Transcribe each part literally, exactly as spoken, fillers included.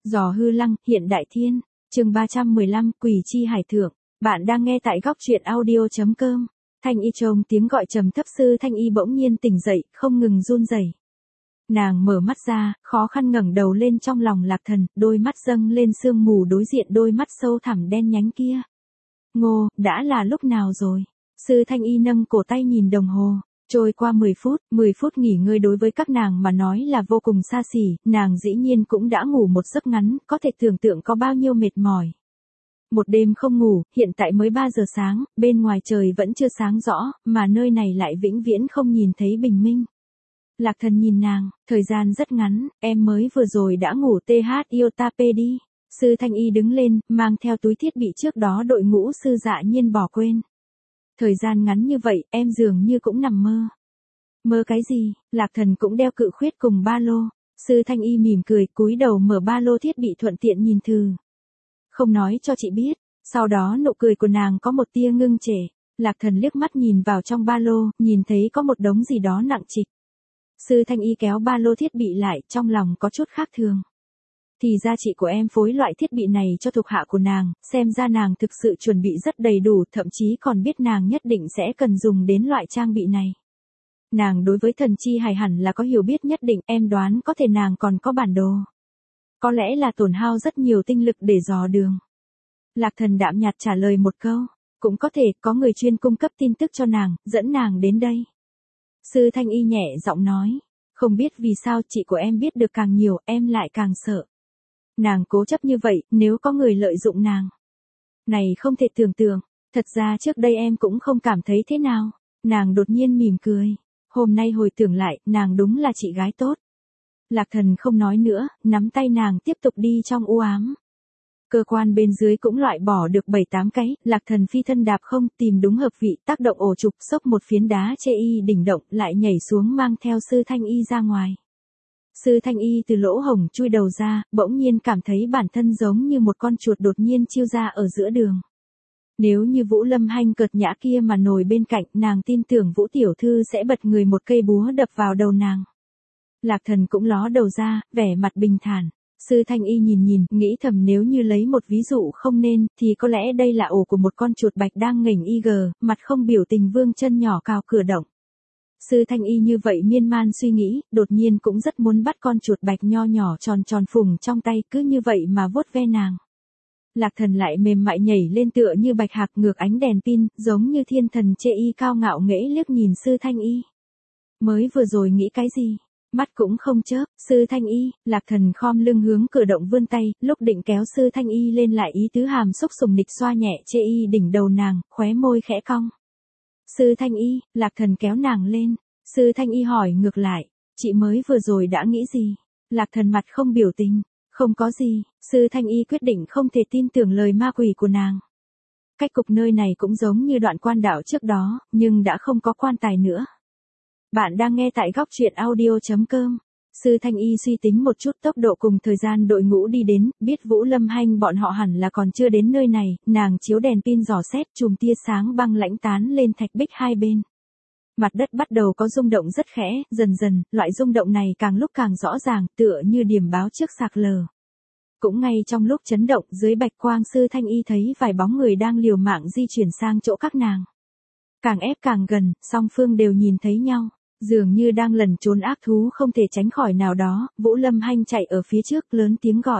Giò hư lăng, hiện đại thiên. Chương ba trăm mười lăm, Quỷ chi hải thượng. Bạn đang nghe tại góc truyện audio chấm com. Thanh Y trông tiếng gọi trầm thấp, Sư Thanh Y bỗng nhiên tỉnh dậy, không ngừng run rẩy. Nàng mở mắt ra, khó khăn ngẩng đầu lên, trong lòng Lạc Thần, đôi mắt dâng lên sương mù đối diện đôi mắt sâu thẳm đen nhánh kia. Ngô, đã là lúc nào rồi? Sư Thanh Y nâng cổ tay nhìn đồng hồ. Trôi qua mười phút, mười phút nghỉ ngơi đối với các nàng mà nói là vô cùng xa xỉ, nàng dĩ nhiên cũng đã ngủ một giấc ngắn, có thể tưởng tượng có bao nhiêu mệt mỏi. Một đêm không ngủ, hiện tại mới ba giờ sáng, bên ngoài trời vẫn chưa sáng rõ, mà nơi này lại vĩnh viễn không nhìn thấy bình minh. Lạc Thần nhìn nàng, thời gian rất ngắn, em mới vừa rồi đã ngủ th yêu ta p đi. Sư Thanh Y đứng lên, mang theo túi thiết bị trước đó đội ngũ sư dạ nhiên bỏ quên. Thời gian ngắn như vậy, em dường như cũng nằm mơ. Mơ cái gì? Lạc Thần cũng đeo cự khuyết cùng ba lô. Sư Thanh Y mỉm cười, cúi đầu mở ba lô thiết bị thuận tiện nhìn thử. Không nói cho chị biết. Sau đó nụ cười của nàng có một tia ngưng trệ. Lạc Thần liếc mắt nhìn vào trong ba lô, nhìn thấy có một đống gì đó nặng trịch. Sư Thanh Y kéo ba lô thiết bị lại, trong lòng có chút khác thường. Thì ra chị của em phối loại thiết bị này cho thuộc hạ của nàng, xem ra nàng thực sự chuẩn bị rất đầy đủ, thậm chí còn biết nàng nhất định sẽ cần dùng đến loại trang bị này. Nàng đối với thần chi hải hẳn là có hiểu biết nhất định, em đoán có thể nàng còn có bản đồ. Có lẽ là tổn hao rất nhiều tinh lực để dò đường. Lạc Thần đạm nhạt trả lời một câu, cũng có thể có người chuyên cung cấp tin tức cho nàng, dẫn nàng đến đây. Sư Thanh Y nhẹ giọng nói, không biết vì sao chị của em biết được càng nhiều, em lại càng sợ. Nàng cố chấp như vậy, nếu có người lợi dụng nàng. Này không thể tưởng tượng, thật ra trước đây em cũng không cảm thấy thế nào. Nàng đột nhiên mỉm cười. Hôm nay hồi tưởng lại, nàng đúng là chị gái tốt. Lạc Thần không nói nữa, nắm tay nàng tiếp tục đi trong u ám. Cơ quan bên dưới cũng loại bỏ được bảy tám cái, Lạc Thần phi thân đạp không, tìm đúng hợp vị, tác động ổ trục, xốc một phiến đá chê y đỉnh động, lại nhảy xuống mang theo Sư Thanh Y ra ngoài. Sư Thanh Y từ lỗ hổng chui đầu ra, bỗng nhiên cảm thấy bản thân giống như một con chuột đột nhiên chiêu ra ở giữa đường. Nếu như Vũ Lâm Hanh cợt nhã kia mà nổi bên cạnh, nàng tin tưởng Vũ tiểu thư sẽ bật người một cây búa đập vào đầu nàng. Lạc Thần cũng ló đầu ra, vẻ mặt bình thản. Sư Thanh Y nhìn nhìn, nghĩ thầm nếu như lấy một ví dụ không nên, thì có lẽ đây là ổ của một con chuột bạch đang nghềnh y gờ, mặt không biểu tình vương chân nhỏ cào cửa động. Sư Thanh Y như vậy miên man suy nghĩ, đột nhiên cũng rất muốn bắt con chuột bạch nho nhỏ tròn tròn phùng trong tay, cứ như vậy mà vuốt ve nàng. Lạc Thần lại mềm mại nhảy lên tựa như bạch hạc ngược ánh đèn pin, giống như thiên thần chê y cao ngạo nghễ liếc nhìn Sư Thanh Y. Mới vừa rồi nghĩ cái gì? Mắt cũng không chớp, Sư Thanh Y, Lạc Thần khom lưng hướng cửa động vươn tay, lúc định kéo Sư Thanh Y lên lại ý tứ hàm xúc sùng nịch xoa nhẹ chê y đỉnh đầu nàng, khóe môi khẽ cong. Sư Thanh Y, Lạc Thần kéo nàng lên. Sư Thanh Y hỏi ngược lại, chị mới vừa rồi đã nghĩ gì? Lạc Thần mặt không biểu tình, không có gì. Sư Thanh Y quyết định không thể tin tưởng lời ma quỷ của nàng. Cách cục nơi này cũng giống như đoạn quan đảo trước đó, nhưng đã không có quan tài nữa. Bạn đang nghe tại góc truyện audio chấm com. Sư Thanh Y suy tính một chút tốc độ cùng thời gian đội ngũ đi đến, biết Vũ Lâm Hanh bọn họ hẳn là còn chưa đến nơi này, nàng chiếu đèn pin dò xét, chùm tia sáng băng lãnh tán lên thạch bích hai bên. Mặt đất bắt đầu có rung động rất khẽ, dần dần, loại rung động này càng lúc càng rõ ràng, tựa như điểm báo trước sạc lờ. Cũng ngay trong lúc chấn động, dưới bạch quang Sư Thanh Y thấy vài bóng người đang liều mạng di chuyển sang chỗ các nàng. Càng ép càng gần, song phương đều nhìn thấy nhau. Dường như đang lẩn trốn ác thú không thể tránh khỏi nào đó, Vũ Lâm Hanh chạy ở phía trước lớn tiếng gọi.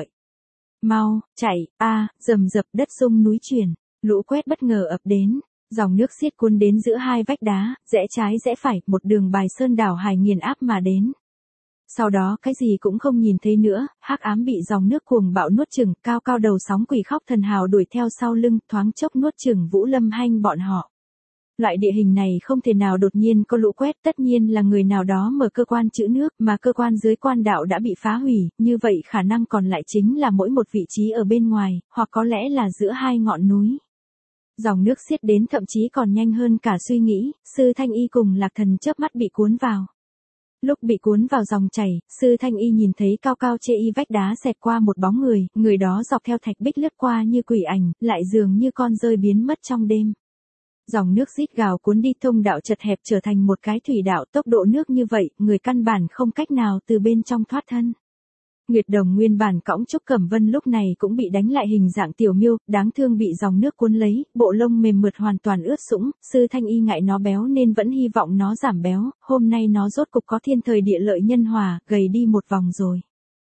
Mau, chạy, a, rầm rập đất rung núi chuyển, lũ quét bất ngờ ập đến, dòng nước xiết cuốn đến giữa hai vách đá, rẽ trái rẽ phải, một đường bài sơn đảo hải nghiền áp mà đến. Sau đó cái gì cũng không nhìn thấy nữa, hắc ám bị dòng nước cuồng bạo nuốt chửng, cao cao đầu sóng quỷ khóc thần hào đuổi theo sau lưng, thoáng chốc nuốt chửng Vũ Lâm Hanh bọn họ. Loại địa hình này không thể nào đột nhiên có lũ quét, tất nhiên là người nào đó mở cơ quan trữ nước, mà cơ quan dưới quan đạo đã bị phá hủy, như vậy khả năng còn lại chính là mỗi một vị trí ở bên ngoài, hoặc có lẽ là giữa hai ngọn núi. Dòng nước xiết đến thậm chí còn nhanh hơn cả suy nghĩ, Sư Thanh Y cùng Lạc Thần chớp mắt bị cuốn vào. Lúc bị cuốn vào dòng chảy, Sư Thanh Y nhìn thấy cao cao chê y vách đá xẹt qua một bóng người, người đó dọc theo thạch bích lướt qua như quỷ ảnh, lại dường như con rơi biến mất trong đêm. Dòng nước rít gào cuốn đi, thông đạo chật hẹp trở thành một cái thủy đạo, tốc độ nước như vậy, người căn bản không cách nào từ bên trong thoát thân. Nguyệt Đồng nguyên bản cõng Trúc Cẩm Vân lúc này cũng bị đánh lại hình dạng tiểu miêu, đáng thương bị dòng nước cuốn lấy, bộ lông mềm mượt hoàn toàn ướt sũng, Sư Thanh Y ngại nó béo nên vẫn hy vọng nó giảm béo, hôm nay nó rốt cục có thiên thời địa lợi nhân hòa, gầy đi một vòng rồi.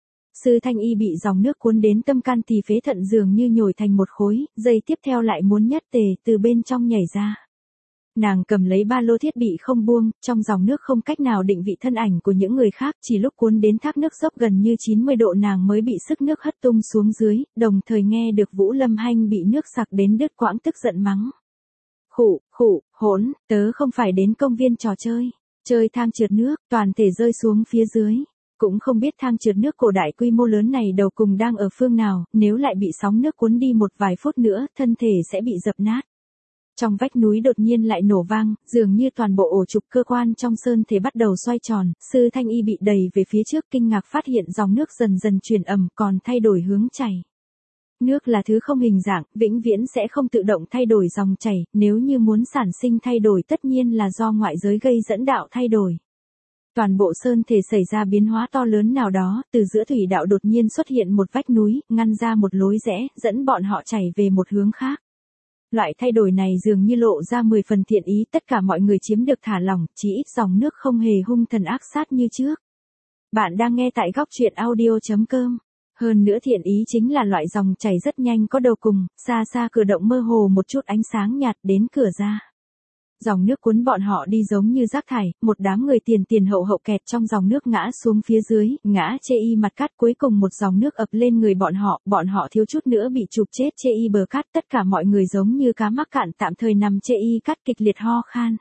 Sư Thanh Y bị dòng nước cuốn đến tâm can tỳ phế thận dường như nhồi thành một khối, giây tiếp theo lại muốn nhất tề từ bên trong nhảy ra. Nàng cầm lấy ba lô thiết bị không buông, trong dòng nước không cách nào định vị thân ảnh của những người khác, chỉ lúc cuốn đến thác nước dốc gần như chín mươi độ nàng mới bị sức nước hất tung xuống dưới, đồng thời nghe được Vũ Lâm Hanh bị nước sặc đến đứt quãng tức giận mắng. Khụ, khụ, hỗn, tớ không phải đến công viên trò chơi, chơi thang trượt nước, toàn thể rơi xuống phía dưới. Cũng không biết thang trượt nước cổ đại quy mô lớn này đầu cùng đang ở phương nào, nếu lại bị sóng nước cuốn đi một vài phút nữa, thân thể sẽ bị dập nát. Trong vách núi đột nhiên lại nổ vang, dường như toàn bộ ổ trục cơ quan trong sơn thể bắt đầu xoay tròn, Sư Thanh Y bị đẩy về phía trước kinh ngạc phát hiện dòng nước dần dần chuyển ẩm còn thay đổi hướng chảy. Nước là thứ không hình dạng, vĩnh viễn sẽ không tự động thay đổi dòng chảy, nếu như muốn sản sinh thay đổi tất nhiên là do ngoại giới gây dẫn đạo thay đổi. Toàn bộ sơn thể xảy ra biến hóa to lớn nào đó, từ giữa thủy đạo đột nhiên xuất hiện một vách núi, ngăn ra một lối rẽ, dẫn bọn họ chảy về một hướng khác. Loại thay đổi này dường như lộ ra mười phần thiện ý, tất cả mọi người chiếm được thả lỏng, chỉ ít dòng nước không hề hung thần ác sát như trước. Bạn đang nghe tại góc truyện audio chấm com. Hơn nữa thiện ý chính là loại dòng chảy rất nhanh có đầu cùng, xa xa cửa động mơ hồ một chút ánh sáng nhạt đến cửa ra. Dòng nước cuốn bọn họ đi giống như rác thải, một đám người tiền tiền hậu hậu kẹt trong dòng nước ngã xuống phía dưới, ngã chê y mặt cát, cuối cùng một dòng nước ập lên người bọn họ, bọn họ thiếu chút nữa bị chụp chết chê y bờ cát, tất cả mọi người giống như cá mắc cạn tạm thời nằm chê y cát kịch liệt ho khan.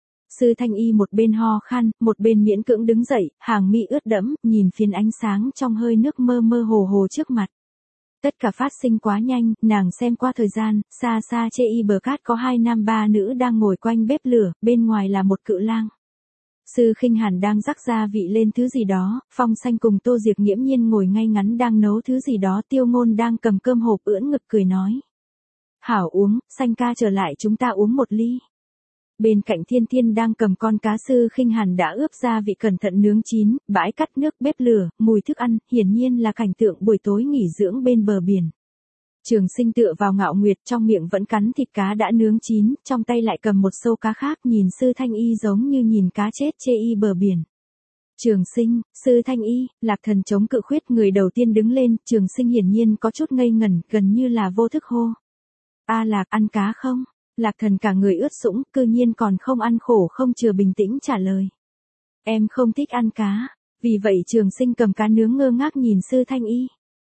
Sư Thanh Y một bên ho khan, một bên miễn cưỡng đứng dậy, hàng mi ướt đẫm, nhìn phiến ánh sáng trong hơi nước mơ mơ hồ hồ trước mặt. Tất cả phát sinh quá nhanh, nàng xem qua thời gian, xa xa chê y bờ cát có hai nam ba nữ đang ngồi quanh bếp lửa, bên ngoài là một cự lang. Sư Khinh Hàn đang rắc gia vị lên thứ gì đó, Phong Xanh cùng Tô Diệp nghiễm nhiên ngồi ngay ngắn đang nấu thứ gì đó, Tiêu Ngôn đang cầm cơm hộp ưỡn ngực cười nói. Hảo uống, Xanh ca trở lại chúng ta uống một ly. Bên cạnh Thiên Thiên đang cầm con cá Sư Khinh Hàn đã ướp gia vị cẩn thận nướng chín, bãi cắt nước bếp lửa, mùi thức ăn, hiển nhiên là cảnh tượng buổi tối nghỉ dưỡng bên bờ biển. Trường Sinh tựa vào ngạo nguyệt trong miệng vẫn cắn thịt cá đã nướng chín, trong tay lại cầm một sâu cá khác nhìn Sư Thanh Y giống như nhìn cá chết chê y bờ biển. Trường Sinh, Sư Thanh Y, Lạc Thần chống cự khuyết người đầu tiên đứng lên, Trường Sinh hiển nhiên có chút ngây ngẩn, gần như là vô thức hô. A Lạc, ăn cá không? Lạc Thần cả người ướt sũng, cư nhiên còn không ăn khổ không chừa bình tĩnh trả lời. Em không thích ăn cá, vì vậy Trường Sinh cầm cá nướng ngơ ngác nhìn Sư Thanh Y.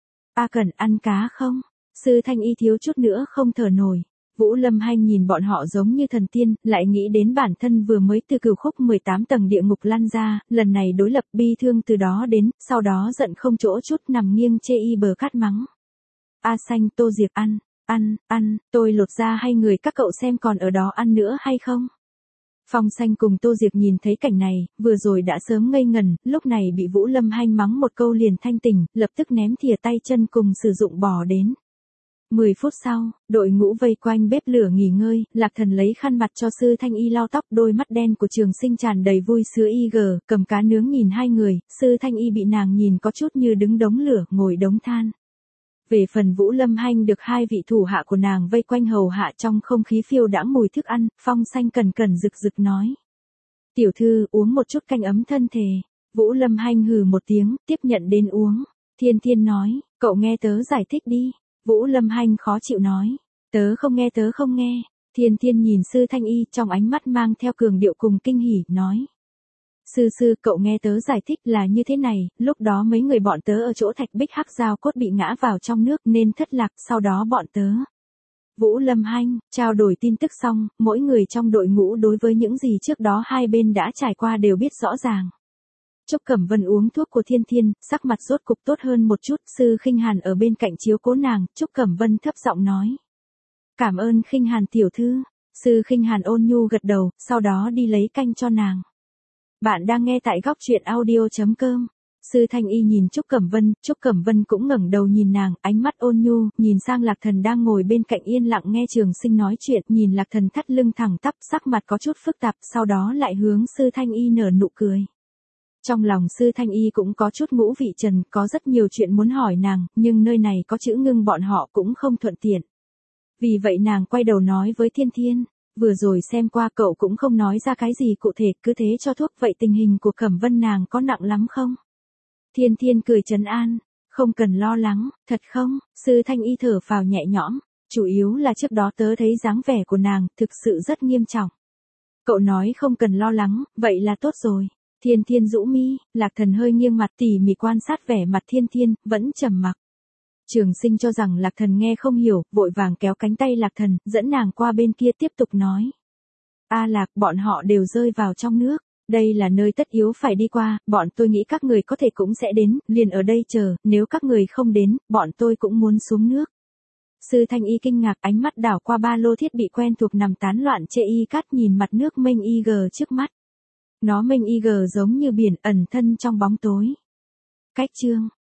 A Cẩn ăn cá không? Sư Thanh Y thiếu chút nữa không thở nổi. Vũ Lâm Hanh nhìn bọn họ giống như thần tiên, lại nghĩ đến bản thân vừa mới từ cửu khúc mười tám tầng địa ngục lăn ra, lần này đối lập bi thương từ đó đến, sau đó giận không chỗ chút nằm nghiêng chê y bờ cát mắng. A Xanh, Tô Diệp ăn. Ăn, ăn, tôi lột ra hay người các cậu xem còn ở đó ăn nữa hay không? Phong Xanh cùng Tô Diệp nhìn thấy cảnh này, vừa rồi đã sớm ngây ngần, lúc này bị Vũ Lâm Hanh mắng một câu liền thanh tỉnh, lập tức ném thìa tay chân cùng sử dụng bò đến. Mười phút sau, đội ngũ vây quanh bếp lửa nghỉ ngơi, Lạc Thần lấy khăn mặt cho Sư Thanh Y lau tóc, đôi mắt đen của Trường Sinh tràn đầy vui sướng y gờ, cầm cá nướng nhìn hai người, Sư Thanh Y bị nàng nhìn có chút như đứng đống lửa, ngồi đống than. Về phần Vũ Lâm Hanh được hai vị thủ hạ của nàng vây quanh hầu hạ trong không khí phiêu đãng mùi thức ăn, Phong Xanh cẩn cẩn rực rực nói. Tiểu thư uống một chút canh ấm thân thể. Vũ Lâm Hanh hừ một tiếng, tiếp nhận đến uống. Thiên Thiên nói, cậu nghe tớ giải thích đi. Vũ Lâm Hanh khó chịu nói, tớ không nghe tớ không nghe. Thiên Thiên nhìn Sư Thanh Y trong ánh mắt mang theo cường điệu cùng kinh hỉ, nói. Sư sư, cậu nghe tớ giải thích là như thế này, lúc đó mấy người bọn tớ ở chỗ thạch bích hắc giao cốt bị ngã vào trong nước nên thất lạc, sau đó bọn tớ. Vũ Lâm Hanh, trao đổi tin tức xong, mỗi người trong đội ngũ đối với những gì trước đó hai bên đã trải qua đều biết rõ ràng. Trúc Cẩm Vân uống thuốc của Thiên Thiên, sắc mặt rốt cục tốt hơn một chút, Sư Khinh Hàn ở bên cạnh chiếu cố nàng, Trúc Cẩm Vân thấp giọng nói. Cảm ơn Khinh Hàn tiểu thư. Sư Khinh Hàn ôn nhu gật đầu, sau đó đi lấy canh cho nàng. Bạn đang nghe tại góc truyện audio chấm com. Sư Thanh Y nhìn Trúc Cẩm Vân, Trúc Cẩm Vân cũng ngẩng đầu nhìn nàng, ánh mắt ôn nhu, nhìn sang Lạc Thần đang ngồi bên cạnh yên lặng nghe Trường Sinh nói chuyện, nhìn Lạc Thần thắt lưng thẳng tắp, sắc mặt có chút phức tạp, sau đó lại hướng Sư Thanh Y nở nụ cười. Trong lòng sư Thanh Y cũng có chút ngũ vị trần, có rất nhiều chuyện muốn hỏi nàng, nhưng nơi này có chữ ngưng bọn họ cũng không thuận tiện. Vì vậy nàng quay đầu nói với Thiên Thiên, vừa rồi xem qua cậu cũng không nói ra cái gì cụ thể, cứ thế cho thuốc, vậy tình hình của Cẩm Vân nàng có nặng lắm không? Thiên Thiên cười trấn an, không cần lo lắng, thật không? Sư Thanh Y thở phào nhẹ nhõm, chủ yếu là trước đó tớ thấy dáng vẻ của nàng, thực sự rất nghiêm trọng. Cậu nói không cần lo lắng, vậy là tốt rồi. Thiên Thiên rũ mi, Lạc Thần hơi nghiêng mặt tỉ mỉ quan sát vẻ mặt Thiên Thiên, vẫn trầm mặc. Trường Sinh cho rằng Lạc Thần nghe không hiểu, vội vàng kéo cánh tay Lạc Thần, dẫn nàng qua bên kia tiếp tục nói. A Lạc, bọn họ đều rơi vào trong nước, đây là nơi tất yếu phải đi qua, bọn tôi nghĩ các người có thể cũng sẽ đến, liền ở đây chờ, nếu các người không đến, bọn tôi cũng muốn xuống nước. Sư Thanh Y kinh ngạc, ánh mắt đảo qua ba lô thiết bị quen thuộc nằm tán loạn chê y cát, nhìn mặt nước mênh y gờ trước mắt. Nó mênh y gờ giống như biển, ẩn thân trong bóng tối. Cách chương